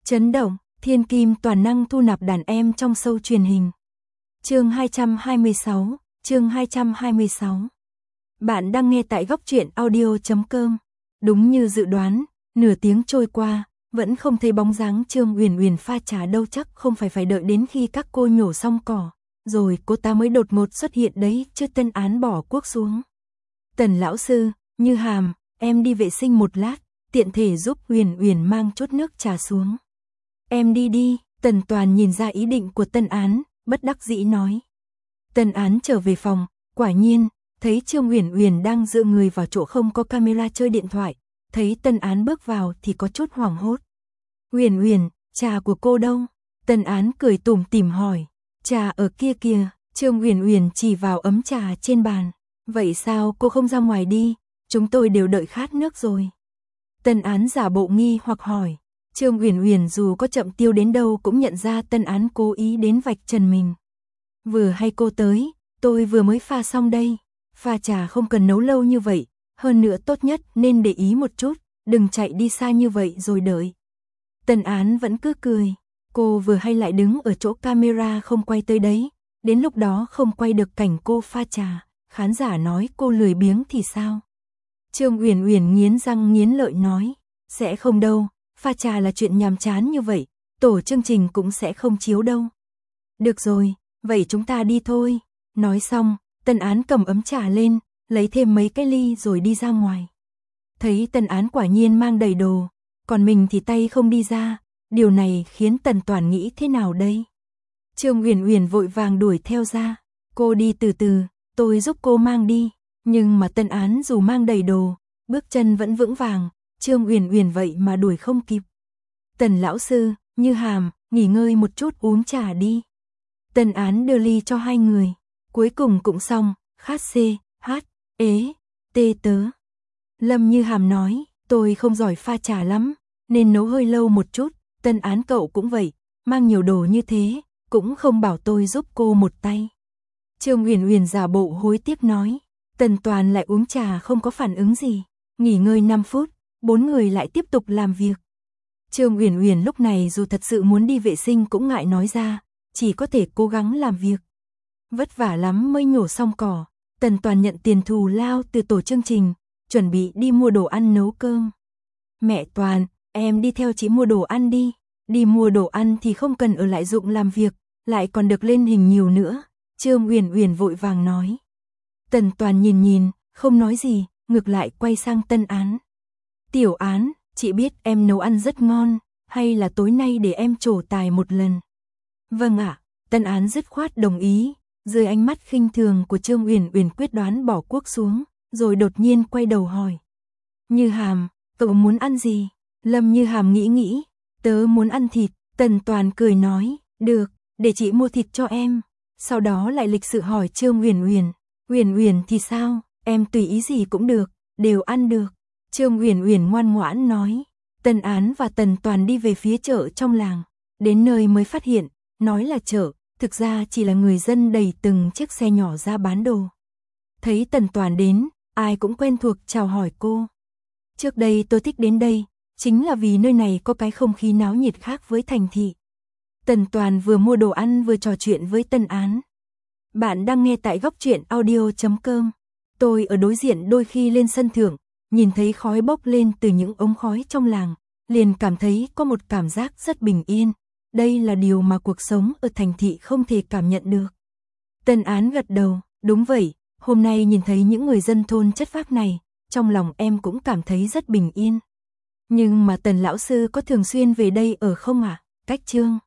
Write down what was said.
Chấn động, thiên kim toàn năng thu nạp đàn em trong show truyền hình. Chương 226, chương 226. Bạn đang nghe tại góc truyện audio.com. Đúng như dự đoán, nửa tiếng trôi qua, vẫn không thấy bóng dáng Trương Uyển Uyển pha trà đâu, chắc không phải đợi đến khi các cô nhổ xong cỏ, rồi cô ta mới đột ngột xuất hiện đấy chứ. Tân Án bỏ cuốc xuống. Tần lão sư, Như Hàm, em đi vệ sinh một lát, tiện thể giúp Uyển Uyển mang chút nước trà xuống. Em đi đi, Tần Toàn nhìn ra ý định của Tân Án, bất đắc dĩ nói. Tân Án trở về phòng, quả nhiên, thấy Trương Uyển Uyển đang dựa người vào chỗ không có camera chơi điện thoại, thấy Tân Án bước vào thì có chút hoảng hốt. Uyển Uyển, trà của cô đâu? Tân Án cười tủm tỉm hỏi. Trà ở kia kìa, Trương Uyển Uyển chỉ vào ấm trà trên bàn. Vậy sao cô không ra ngoài đi, chúng tôi đều đợi khát nước rồi. Tân Án giả bộ nghi hoặc hỏi. Trương Uyển Uyển dù có chậm tiêu đến đâu cũng nhận ra Tân Án cố ý đến vạch trần mình. Vừa hay cô tới, tôi vừa mới pha xong đây. Pha trà không cần nấu lâu như vậy, hơn nữa tốt nhất nên để ý một chút, đừng chạy đi xa như vậy rồi đợi. Tân Án vẫn cứ cười, cô vừa hay lại đứng ở chỗ camera không quay tới đấy, đến lúc đó không quay được cảnh cô pha trà, khán giả nói cô lười biếng thì sao? Trương Uyển Uyển nghiến răng nghiến lợi nói, sẽ không đâu, pha trà là chuyện nhàm chán như vậy, tổ chương trình cũng sẽ không chiếu đâu. Được rồi, vậy chúng ta đi thôi. Nói xong, Tân Án cầm ấm trà lên, lấy thêm mấy cái ly rồi đi ra ngoài. Thấy Tân Án quả nhiên mang đầy đồ, còn mình thì tay không đi ra, điều này khiến Tần Toàn nghĩ thế nào đây? Trương Uyển Uyển vội vàng đuổi theo ra, cô đi từ từ, tôi giúp cô mang đi. Nhưng mà Tân Án dù mang đầy đồ, bước chân vẫn vững vàng, Trương Uyển Uyển vậy mà đuổi không kịp. Tần lão sư, Như Hàm, nghỉ ngơi một chút uống trà đi. Tân Án đưa ly cho hai người, cuối cùng cũng xong, khát xê, hát, ế, tê tớ. Lâm Như Hàm nói, tôi không giỏi pha trà lắm, nên nấu hơi lâu một chút. Tân Án cậu cũng vậy, mang nhiều đồ như thế, cũng không bảo tôi giúp cô một tay. Trương Uyển Uyển giả bộ hối tiếc nói. Tần Toàn lại uống trà không có phản ứng gì, nghỉ ngơi 5 phút, 4 người lại tiếp tục làm việc. Trương Uyển Uyển lúc này dù thật sự muốn đi vệ sinh cũng ngại nói ra, chỉ có thể cố gắng làm việc. Vất vả lắm mới nhổ xong cỏ, Tần Toàn nhận tiền thù lao từ tổ chương trình, chuẩn bị đi mua đồ ăn nấu cơm. Mẹ Toàn, em đi theo chị mua đồ ăn đi, đi mua đồ ăn thì không cần ở lại dụng làm việc, lại còn được lên hình nhiều nữa, Trương Uyển Uyển vội vàng nói. Tần Toàn nhìn, không nói gì, ngược lại quay sang Tân Án. Tiểu Án, chị biết em nấu ăn rất ngon, hay là tối nay để em trổ tài một lần? Vâng ạ, Tân Án dứt khoát đồng ý, dưới ánh mắt khinh thường của Trương Uyển Uyển quyết đoán bỏ cuốc xuống, rồi đột nhiên quay đầu hỏi. Như Hàm, cậu muốn ăn gì? Lâm Như Hàm nghĩ, tớ muốn ăn thịt. Tần Toàn cười nói, được, để chị mua thịt cho em. Sau đó lại lịch sự hỏi Trương Uyển Uyển. Uyển Uyển thì sao, em tùy ý gì cũng được, đều ăn được. Trương Uyển Uyển ngoan ngoãn nói. Tân Án và Tần Toàn đi về phía chợ trong làng, đến nơi mới phát hiện, nói là chợ, thực ra chỉ là người dân đẩy từng chiếc xe nhỏ ra bán đồ. Thấy Tần Toàn đến, ai cũng quen thuộc chào hỏi cô. Trước đây tôi thích đến đây, chính là vì nơi này có cái không khí náo nhiệt khác với thành thị. Tần Toàn vừa mua đồ ăn vừa trò chuyện với Tân Án. Bạn đang nghe tại góc truyện audio.com. Tôi ở đối diện đôi khi lên sân thượng, nhìn thấy khói bốc lên từ những ống khói trong làng, liền cảm thấy có một cảm giác rất bình yên. Đây là điều mà cuộc sống ở thành thị không thể cảm nhận được. Tân Án gật đầu, đúng vậy, hôm nay nhìn thấy những người dân thôn chất phác này, trong lòng em cũng cảm thấy rất bình yên. Nhưng mà Tần lão sư có thường xuyên về đây ở không ạ? Cách Trương